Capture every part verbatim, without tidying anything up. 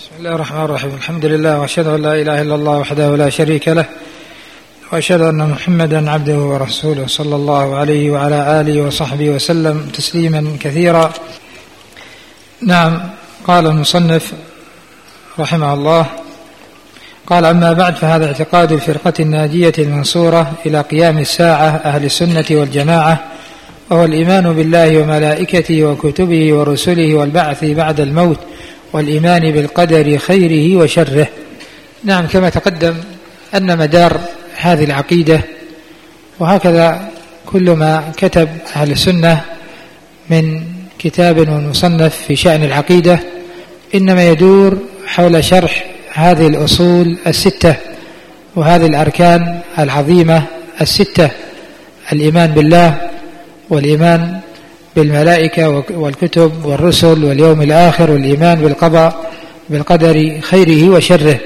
بسم الله الرحمن الرحيم. الحمد لله، وأشهد أن لا إله إلا الله وحده لا شريك له، وأشهد أن محمدا عبده ورسوله صلى الله عليه وعلى آله وصحبه وسلم تسليما كثيرا. نعم، قال المصنف رحمه الله: قال: أما بعد، فهذا اعتقاد الفرقة الناجية المنصورة إلى قيام الساعة أهل السنة والجماعة، وهو الإيمان بالله وملائكته وكتبه ورسله والبعث بعد الموت، والإيمان بالقدر خيره وشره. نعم، كما تقدم أن مدار هذه العقيدة، وهكذا كل ما كتب أهل السنة من كتاب ومصنف في شأن العقيدة، إنما يدور حول شرح هذه الأصول الستة وهذه الأركان العظيمة الستة: الإيمان بالله، والإيمان بالملائكة والكتب والرسل واليوم الآخر، والإيمان بالقضاء بالقدر خيره وشره.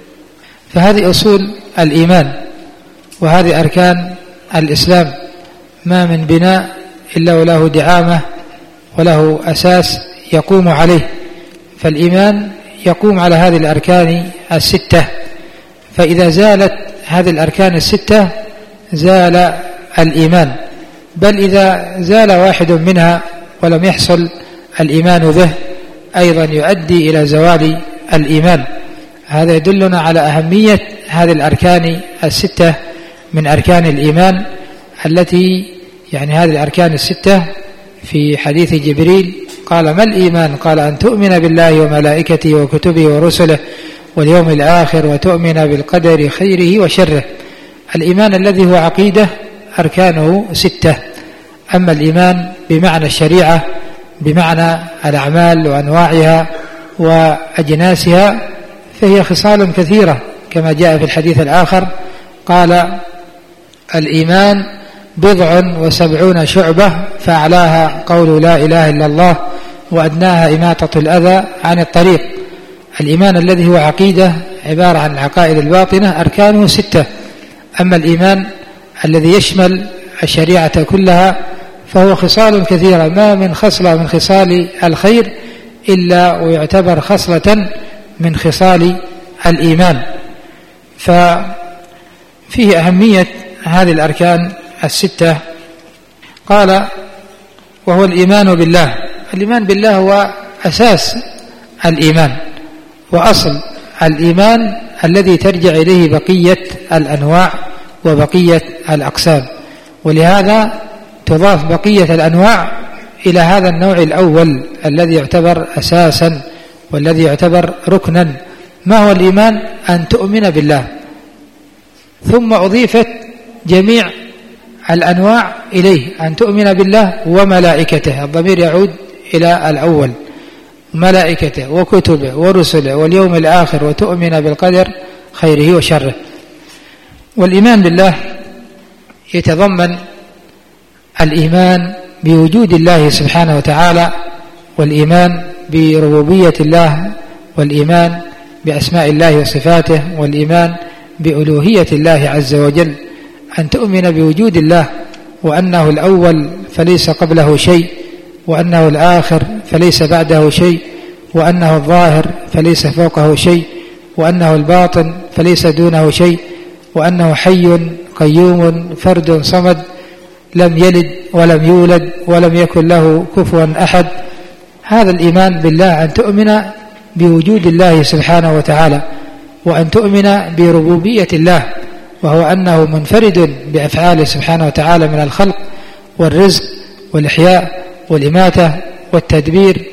فهذه أصول الإيمان، وهذه أركان الإسلام، ما من بناء إلا وله دعامة وله أساس يقوم عليه. فالإيمان يقوم على هذه الأركان الستة، فإذا زالت هذه الأركان الستة زال الإيمان، بل إذا زال واحد منها ولم يحصل الإيمان به أيضا يؤدي إلى زوال الإيمان. هذا يدلنا على أهمية هذه الأركان الستة من أركان الإيمان، التي يعني هذه الأركان الستة في حديث جبريل قال: ما الإيمان؟ قال: أن تؤمن بالله وملائكته وكتبه ورسله واليوم الآخر، وتؤمن بالقدر خيره وشره. الإيمان الذي هو عقيدة أركانه ستة. أما الإيمان بمعنى الشريعة، بمعنى الأعمال وأنواعها وأجناسها، فهي خصال كثيرة، كما جاء في الحديث الآخر قال: الإيمان بضع وسبعون شعبة، فأعلاها قول لا إله إلا الله، وأدناها إماطة الأذى عن الطريق. الإيمان الذي هو عقيدة عبارة عن العقائد الباطنة أركانه ستة. أما الإيمان الذي يشمل الشريعة كلها فهو خصال كثيرة، ما من خصلة من خصال الخير إلا ويعتبر خصلة من خصال الإيمان. ففيه أهمية هذه الأركان الستة. قال: وهو الإيمان بالله. الإيمان بالله هو أساس الإيمان وأصل الإيمان الذي ترجع إليه بقية الأنواع وبقية الأقسام، ولهذا تضاف بقية الأنواع إلى هذا النوع الأول الذي يعتبر أساسا والذي يعتبر ركنا. ما هو الإيمان؟ أن تؤمن بالله، ثم أضيفت جميع الأنواع إليه: أن تؤمن بالله وملائكته، الضمير يعود إلى الأول، ملائكته وكتبه ورسله واليوم الآخر، وتؤمن بالقدر خيره وشره. والإيمان بالله يتضمن الإيمان بوجود الله سبحانه وتعالى، والإيمان بربوبية الله، والإيمان بأسماء الله وصفاته، والإيمان بألوهية الله عز وجل. أن تؤمن بوجود الله، وأنه الأول فليس قبله شيء، وأنه الآخر فليس بعده شيء، وأنه الظاهر فليس فوقه شيء، وأنه الباطن فليس دونه شيء، وأنه حي قيوم فرد صمد لم يلد ولم يولد ولم يكن له كفوا أحد. هذا الإيمان بالله، أن تؤمن بوجود الله سبحانه وتعالى، وأن تؤمن بربوبية الله، وهو أنه منفرد بأفعاله سبحانه وتعالى من الخلق والرزق والإحياء والإماتة والتدبير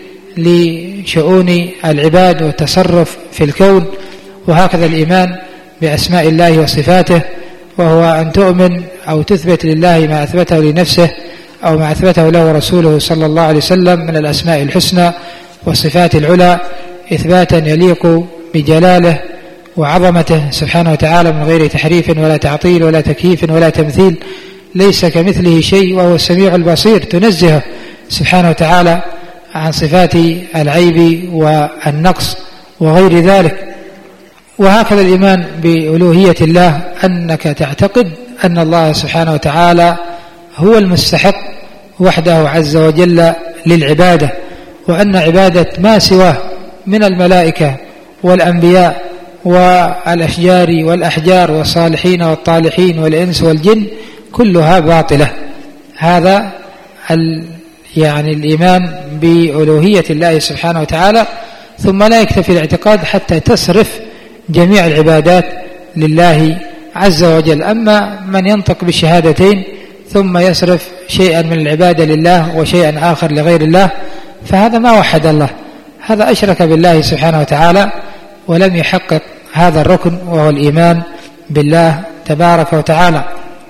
لشؤون العباد والتصرف في الكون. وهكذا الإيمان بأسماء الله وصفاته، وهو أن تؤمن أو تثبت لله ما أثبته لنفسه أو ما أثبته له رسوله صلى الله عليه وسلم من الأسماء الحسنى والصفات العلى، إثباتا يليق بجلاله وعظمته سبحانه وتعالى، من غير تحريف ولا تعطيل ولا تكييف ولا تمثيل. ليس كمثله شيء وهو السميع البصير، تنزه سبحانه وتعالى عن صفات العيب والنقص وغير ذلك. وهكذا الإيمان بألوهية الله، أنك تعتقد أن الله سبحانه وتعالى هو المستحق وحده عز وجل للعبادة، وأن عبادة ما سواه من الملائكة والأنبياء والأشجار والأحجار والصالحين والطالحين والإنس والجن كلها باطلة. هذا يعني الإيمان بألوهية الله سبحانه وتعالى. ثم لا يكتفي الاعتقاد حتى تصرف جميع العبادات لله عز وجل. أما من ينطق بالشهادتين ثم يصرف شيئا من العبادة لله وشيئا آخر لغير الله فهذا ما وحد الله، هذا أشرك بالله سبحانه وتعالى ولم يحقق هذا الركن وهو الإيمان بالله تبارك وتعالى.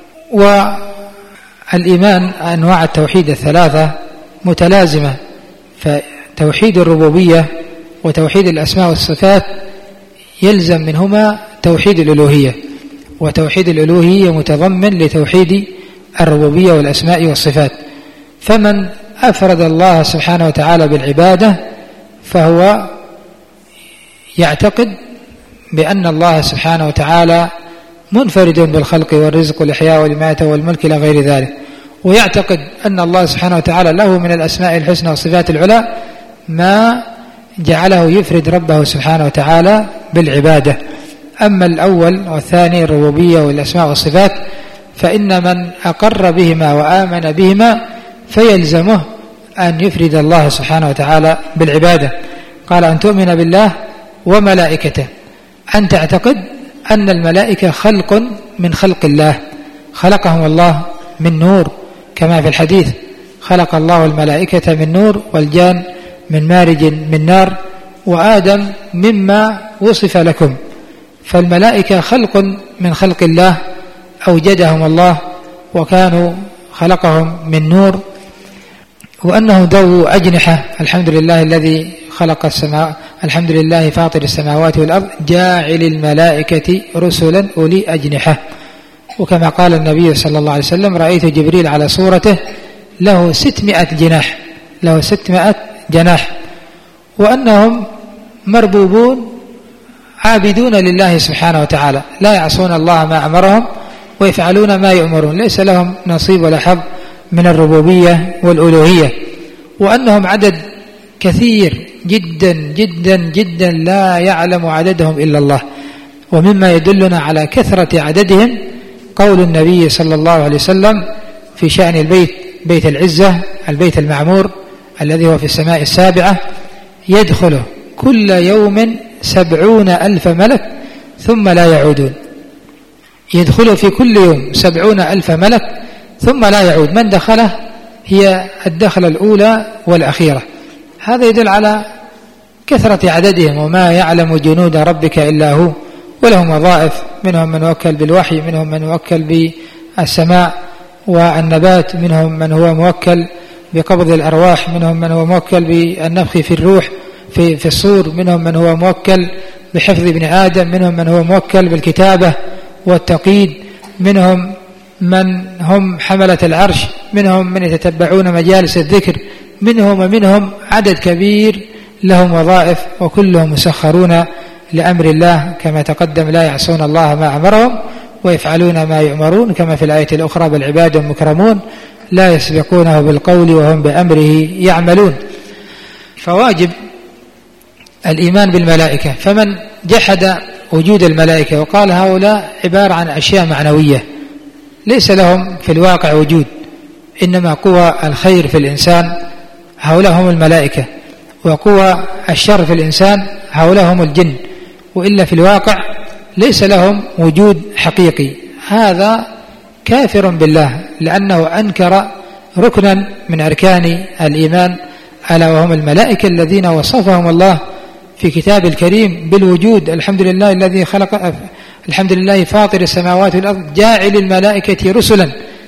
والإيمان أنواع التوحيد الثلاثة متلازمة، فتوحيد الربوبية وتوحيد الأسماء والصفات يلزم منهما توحيد الألوهية، وتوحيد الألوهية متضمن لتوحيد الربوبية والأسماء والصفات. فمن أفرد الله سبحانه وتعالى بالعبادة فهو يعتقد بأن الله سبحانه وتعالى منفرد بالخلق والرزق والإحياء والإماتة والملك إلى غير ذلك، ويعتقد أن الله سبحانه وتعالى له من الأسماء الحسنى والصفات العلى ما جعله يفرد ربه سبحانه وتعالى بالعبادة. أما الأول والثاني الربوبية والأسماء والصفات فإن من أقر بهما وآمن بهما فيلزمه أن يفرد الله سبحانه وتعالى بالعبادة. قال أن تؤمن بالله وملائكته، أن تعتقد أن الملائكة خلق من خلق الله، خلقهم الله من نور كما في الحديث خلق الله الملائكة من نور والجان من مارج من نار وآدم مما وصف لكم. فالملائكة خلق من خلق الله أوجدهم الله وكانوا خلقهم من نور، وأنه ذو أجنحة. الحمد لله الذي خلق السماء، الحمد لله فاطر السماوات والأرض جاعل الملائكة رسلا أولي أجنحة. وكما قال النبي صلى الله عليه وسلم رأيت جبريل على صورته له ستمائة جناح، له ستمائة جناح. وأنهم مربوبون عابدون لله سبحانه وتعالى لا يعصون الله ما أمرهم ويفعلون ما يؤمرون، ليس لهم نصيب ولا حظ من الربوبية والألوهية. وأنهم عدد كثير جدا جدا جدا لا يعلم عددهم إلا الله. ومما يدلنا على كثرة عددهم قول النبي صلى الله عليه وسلم في شأن البيت، بيت العزة البيت المعمور الذي هو في السماء السابعة يدخله كل يوم سبعون ألف ملك ثم لا يعودون، يدخله في كل يوم سبعون ألف ملك ثم لا يعود. من دخله هي الدخلة الأولى والأخيرة. هذا يدل على كثرة عددهم، وما يعلم جنود ربك إلا هو. ولهم وظائف، منهم من يوكل بالوحي، منهم من يوكل بالسماء والنبات، منهم من هو موكل بقبض الأرواح، منهم من هو موكل بالنفخ في الروح في, في الصور، منهم من هو موكل بحفظ ابن آدم، منهم من هو موكل بالكتابة والتقييد، منهم من هم حملة العرش، منهم من يتتبعون مجالس الذكر، منهم ومنهم عدد كبير لهم وظائف وكلهم مسخرون لأمر الله كما تقدم لا يعصون الله ما أمرهم ويفعلون ما يؤمرون، كما في الآية الأخرى بل عباد مكرمون لا يسبقونه بالقول وهم بأمره يعملون. فواجب الإيمان بالملائكة. فمن جحد وجود الملائكة وقال هؤلاء عبارة عن أشياء معنوية ليس لهم في الواقع وجود، إنما قوى الخير في الإنسان هؤلاء هم الملائكة، وقوى الشر في الإنسان هؤلاء هم الجن، وإلا في الواقع ليس لهم وجود حقيقي. هذا كافر بالله لأنه أنكر ركنا من أركان الإيمان ألا وهم الملائكة الذين وصفهم الله في كتاب الكريم بالوجود. الحمد لله الذي خلق، الحمد لله فاطر السماوات والأرض جاعل الملائكة رسلا.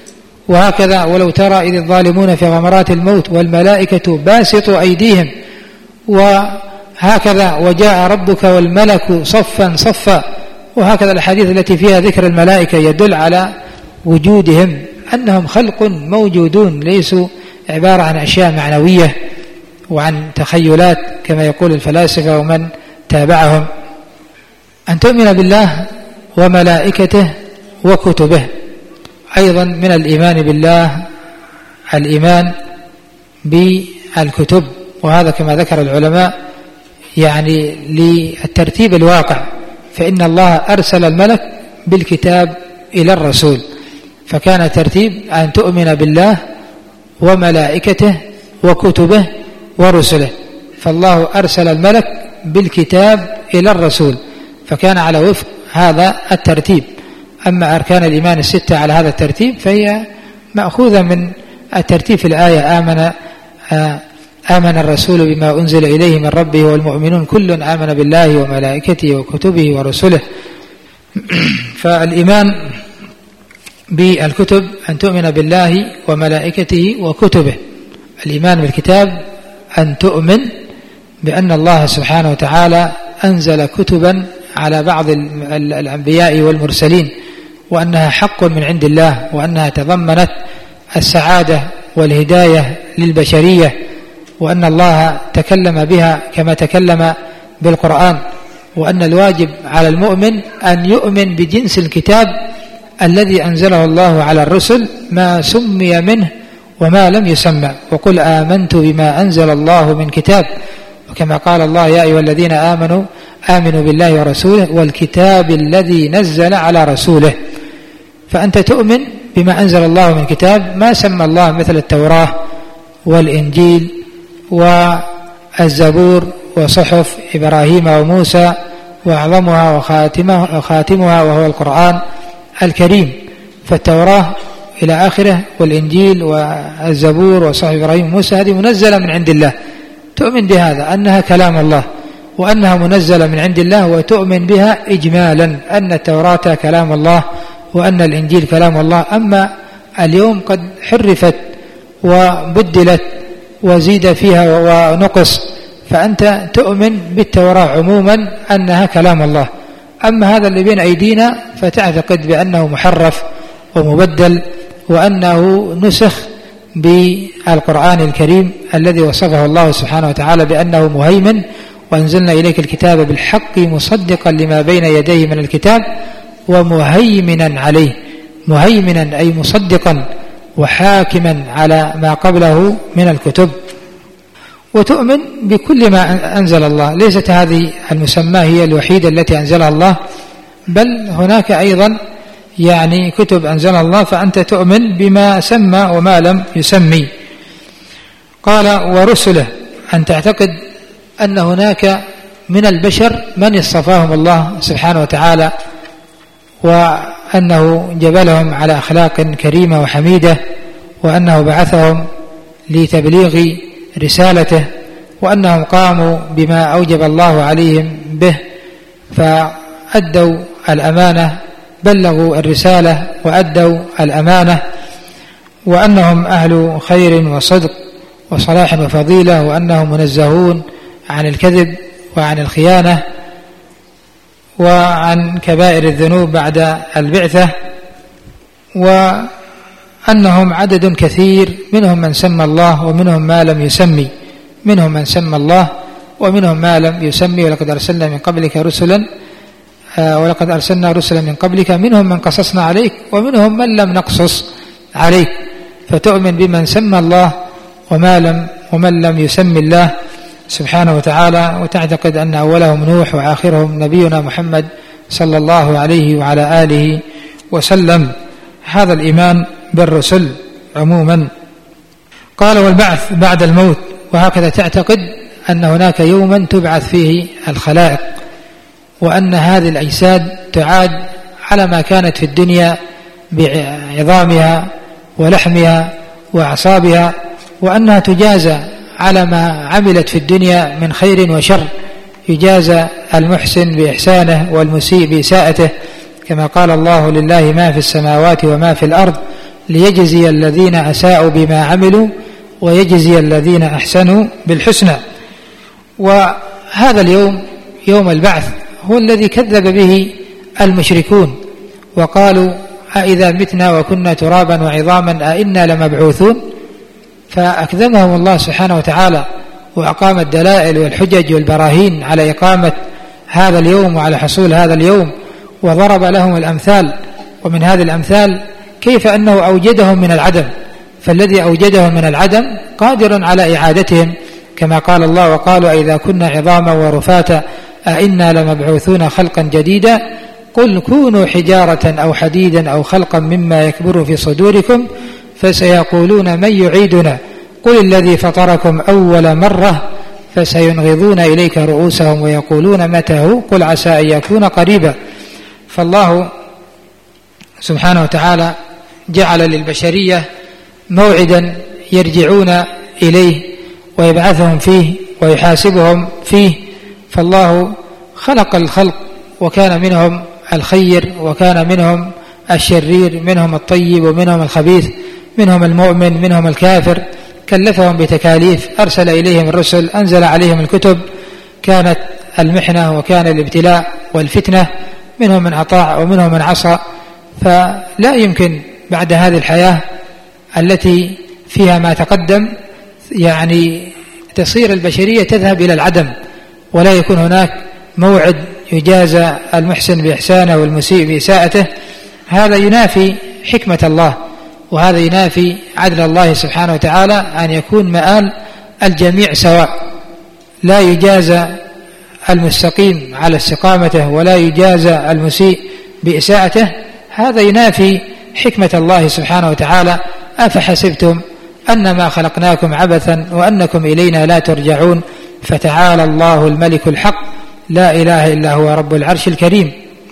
وهكذا ولو ترى إذ الظالمون في غمرات الموت والملائكة باسطوا أيديهم، وهكذا وجاء ربك والملك صفا صفا. وهكذا الحديث التي فيها ذكر الملائكة يدل على وجودهم، أنهم خلق موجودون ليسوا عبارة عن أشياء معنوية وعن تخيلات كما يقول الفلاسفة ومن تابعهم. أن تؤمن بالله وملائكته وكتبه. أيضا من الإيمان بالله الإيمان بالكتب، وهذا كما ذكر العلماء يعني للترتيب الواقع، فإن الله أرسل الملك بالكتاب إلى الرسول، فكان ترتيب أن تؤمن بالله وملائكته وكتبه ورسله، فالله أرسل الملك بالكتاب إلى الرسول، فكان على وفق هذا الترتيب. أما أركان الإيمان الستة على هذا الترتيب فهي مأخوذة من الترتيب في الآية: آمن آمن الرسول بما أنزل إليه من ربه والمؤمنون كل آمن بالله وملائكته وكتبه ورسله. فالإيمان بالكتب أن تؤمن بالله وملائكته وكتبه. الإيمان بالكتاب أن تؤمن بأن الله سبحانه وتعالى أنزل كتبا على بعض الأنبياء والمرسلين، وأنها حق من عند الله، وأنها تضمنت السعادة والهداية للبشرية، وأن الله تكلم بها كما تكلم بالقرآن، وأن الواجب على المؤمن أن يؤمن بجنس الكتاب الذي أنزله الله على الرسل ما سمي منه وما لم يسمى. وقل آمنت بما أنزل الله من كتاب، وكما قال الله: يا أيها الذين آمنوا آمنوا بالله ورسوله والكتاب الذي نزل على رسوله. فأنت تؤمن بما أنزل الله من كتاب ما سمى الله، مثل التوراة والإنجيل والزبور وصحف إبراهيم وموسى، وأعظمها وخاتمها, وخاتمها وهو القرآن الكريم. فالتوراة إلى آخره، والإنجيل والزبور وصحف إبراهيم وموسى، هذه منزلة من عند الله، تؤمن بهذا أنها كلام الله وأنها منزلة من عند الله، وتؤمن بها إجمالا أن التوراة كلام الله وأن الإنجيل كلام الله. أما اليوم قد حرفت وبدلت وزيد فيها ونقص، فأنت تؤمن بالتوراة عموما أنها كلام الله. أما هذا اللي بين أيدينا فتعتقد بأنه محرف ومبدل، وأنه نسخ بالقرآن الكريم الذي وصفه الله سبحانه وتعالى بأنه مهيمن: وأنزلنا إليك الكتاب بالحق مصدقا لما بين يديه من الكتاب ومهيمنا عليه. مهيمنا أي مصدقا وحاكما على ما قبله من الكتب. وتؤمن بكل ما أنزل الله، ليست هذه المسمى هي الوحيدة التي أنزلها الله، بل هناك أيضا يعني كتب أنزلها الله، فأنت تؤمن بما سمى وما لم يسمي. قال: ورسله، أن تعتقد أن هناك من البشر من اصطفاهم الله سبحانه وتعالى، وأنه جبلهم على أخلاق كريمة وحميدة، وأنه بعثهم لتبليغ رسالته، وأنهم قاموا بما أوجب الله عليهم به، فأدوا الأمانة، بلغوا الرسالة وأدوا الأمانة، وأنهم أهل خير وصدق وصلاح وفضيلة، وأنهم منزهون عن الكذب وعن الخيانة وعن كبائر الذنوب بعد البعثة، وأنهم عدد كثير، منهم من سمى الله ومنهم ما لم يسمي، منهم من سمى الله ومنهم ما لم يسمي. ولقد أرسلنا من قبلك رسلا ولقد أرسلنا رسلا من قبلك منهم من قصصنا عليك ومنهم من لم نقصص عليك. فتؤمن بمن سمى الله وما لم ومن لم يسمي الله سبحانه وتعالى، وتعتقد أن أولهم نوح وآخرهم نبينا محمد صلى الله عليه وعلى آله وسلم. هذا الإيمان بالرسل عموما. قال: والبعث بعد الموت، وهكذا تعتقد أن هناك يوما تبعث فيه الخلائق، وأن هذه الأجساد تعاد على ما كانت في الدنيا بعظامها ولحمها وأعصابها، وأنها تجازى على ما عملت في الدنيا من خير وشر، يجازى المحسن بإحسانه والمسيء بإساءته، كما قال الله: لله ما في السماوات وما في الأرض ليجزي الذين أساءوا بما عملوا ويجزي الذين أحسنوا بالحسنى. وهذا اليوم يوم البعث هو الذي كذب به المشركون، وقالوا: أإذا متنا وكنا ترابا وعظاما أئنا لمبعوثون؟ فأكذبهم الله سبحانه وتعالى، وأقام الدلائل والحجج والبراهين على إقامة هذا اليوم وعلى حصول هذا اليوم، وضرب لهم الأمثال. ومن هذه الأمثال كيف أنه أوجدهم من العدم، فالذي أوجدهم من العدم قادر على إعادتهم كما قال الله: وقالوا أئذا كنا عظاما ورفاتا أئنا لمبعوثون خلقا جديدا قل كونوا حجارة أو حديدا أو خلقا مما يكبر في صدوركم فسيقولون من يعيدنا قل الذي فطركم أول مرة فسينغضون إليك رؤوسهم ويقولون متى هو قل عسى أن يكون قريبا. فالله سبحانه وتعالى جعل للبشرية موعدا يرجعون إليه ويبعثهم فيه ويحاسبهم فيه. فالله خلق الخلق وكان منهم الخير وكان منهم الشرير، منهم الطيب ومنهم الخبيث، منهم المؤمن منهم الكافر، كلفهم بتكاليف، أرسل إليهم الرسل، أنزل عليهم الكتب، كانت المحنة وكان الابتلاء والفتنة، منهم من أطاع ومنهم من عصى. فلا يمكن بعد هذه الحياة التي فيها ما تقدم يعني تصير البشرية تذهب إلى العدم، ولا يكون هناك موعد يجازى المحسن بإحسانه والمسيء بإساءته. هذا ينافي حكمة الله، وهذا ينافي عدل الله سبحانه وتعالى أن يكون مآل الجميع سواء، لا يجازى المستقيم على استقامته ولا يجازى المسيء بإساءته. هذا ينافي حكمة الله سبحانه وتعالى: أفحسبتم أنما خلقناكم عبثا وأنكم إلينا لا ترجعون فتعالى الله الملك الحق لا إله إلا هو رب العرش الكريم.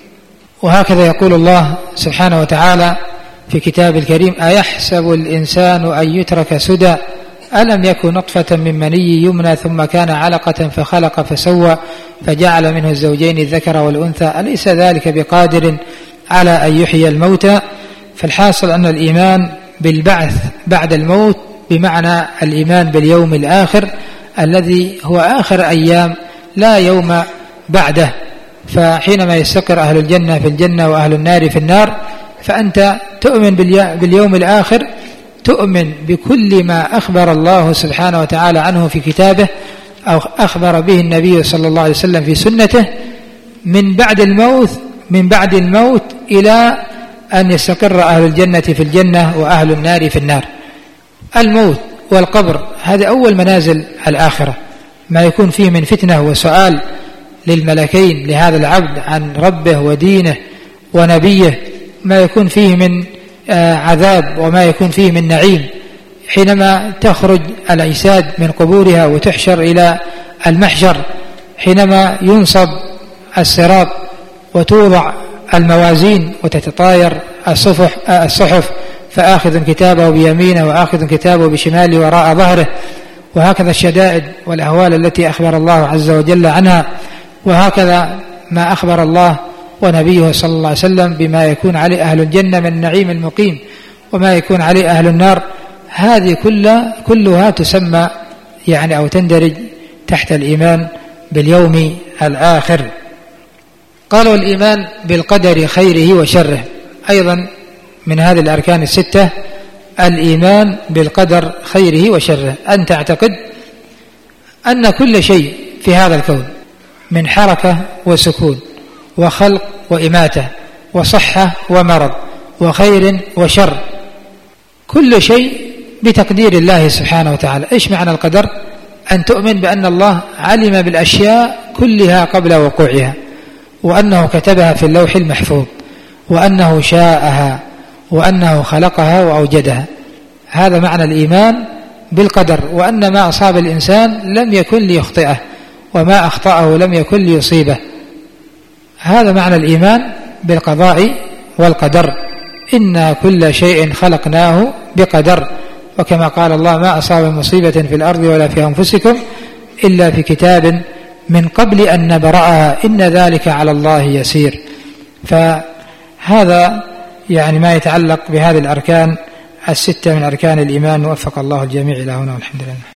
وهكذا يقول الله سبحانه وتعالى في كتاب الكريم: أيحسب الإنسان أن يترك سدى ألم يكن نطفة من مني يمنى ثم كان علقة فخلق فسوى فجعل منه الزوجين الذكر والأنثى أليس ذلك بقادر على أن يحيي الموتى. فالحاصل أن الإيمان بالبعث بعد الموت بمعنى الإيمان باليوم الآخر الذي هو آخر أيام لا يوم بعده. فحينما يستقر أهل الجنة في الجنة وأهل النار في النار فأنت تؤمن باليوم الآخر، تؤمن بكل ما أخبر الله سبحانه وتعالى عنه في كتابه أو أخبر به النبي صلى الله عليه وسلم في سنته من بعد الموت من بعد الموت إلى أن يستقر أهل الجنة في الجنة وأهل النار في النار. الموت والقبر هذه أول منازل الآخرة، ما يكون فيه من فتنة وسؤال للملكين لهذا العبد عن ربه ودينه ونبيه، ما يكون فيه من عذاب وما يكون فيه من نعيم. حينما تخرج الأجساد من قبورها وتحشر إلى المحشر، حينما ينصب الصراط وتوضع الموازين وتتطاير الصفح الصحف فآخذ كتابه بيمينه وآخذ كتابه بشماله وراء ظهره، وهكذا الشدائد والأهوال التي أخبر الله عز وجل عنها، وهكذا ما أخبر الله ونبيه صلى الله عليه وسلم بما يكون عليه أهل الجنة من النعيم المقيم وما يكون عليه أهل النار. هذه كلها كلها تسمى يعني أو تندرج تحت الإيمان باليوم الآخر. قالوا الإيمان بالقدر خيره وشره أيضا من هذه الأركان الستة، الإيمان بالقدر خيره وشره، أن تعتقد أن كل شيء في هذا الكون من حركة وسكون وخلق وإماتة وصحة ومرض وخير وشر، كل شيء بتقدير الله سبحانه وتعالى. إيش معنى القدر؟ أن تؤمن بأن الله علم بالأشياء كلها قبل وقوعها، وأنه كتبها في اللوح المحفوظ، وأنه شاءها، وأنه خلقها وأوجدها. هذا معنى الإيمان بالقدر، وأن ما أصاب الإنسان لم يكن ليخطئه وما أخطأه لم يكن ليصيبه. هذا معنى الإيمان بالقضاء والقدر، إنا كل شيء خلقناه بقدر، وكما قال الله: ما أصاب مصيبة في الأرض ولا في أنفسكم إلا في كتاب من قبل أن نبرأها إن ذلك على الله يسير. فهذا يعني ما يتعلق بهذه الأركان الستة من أركان الإيمان. وفق الله الجميع إلى هنا والحمد لله.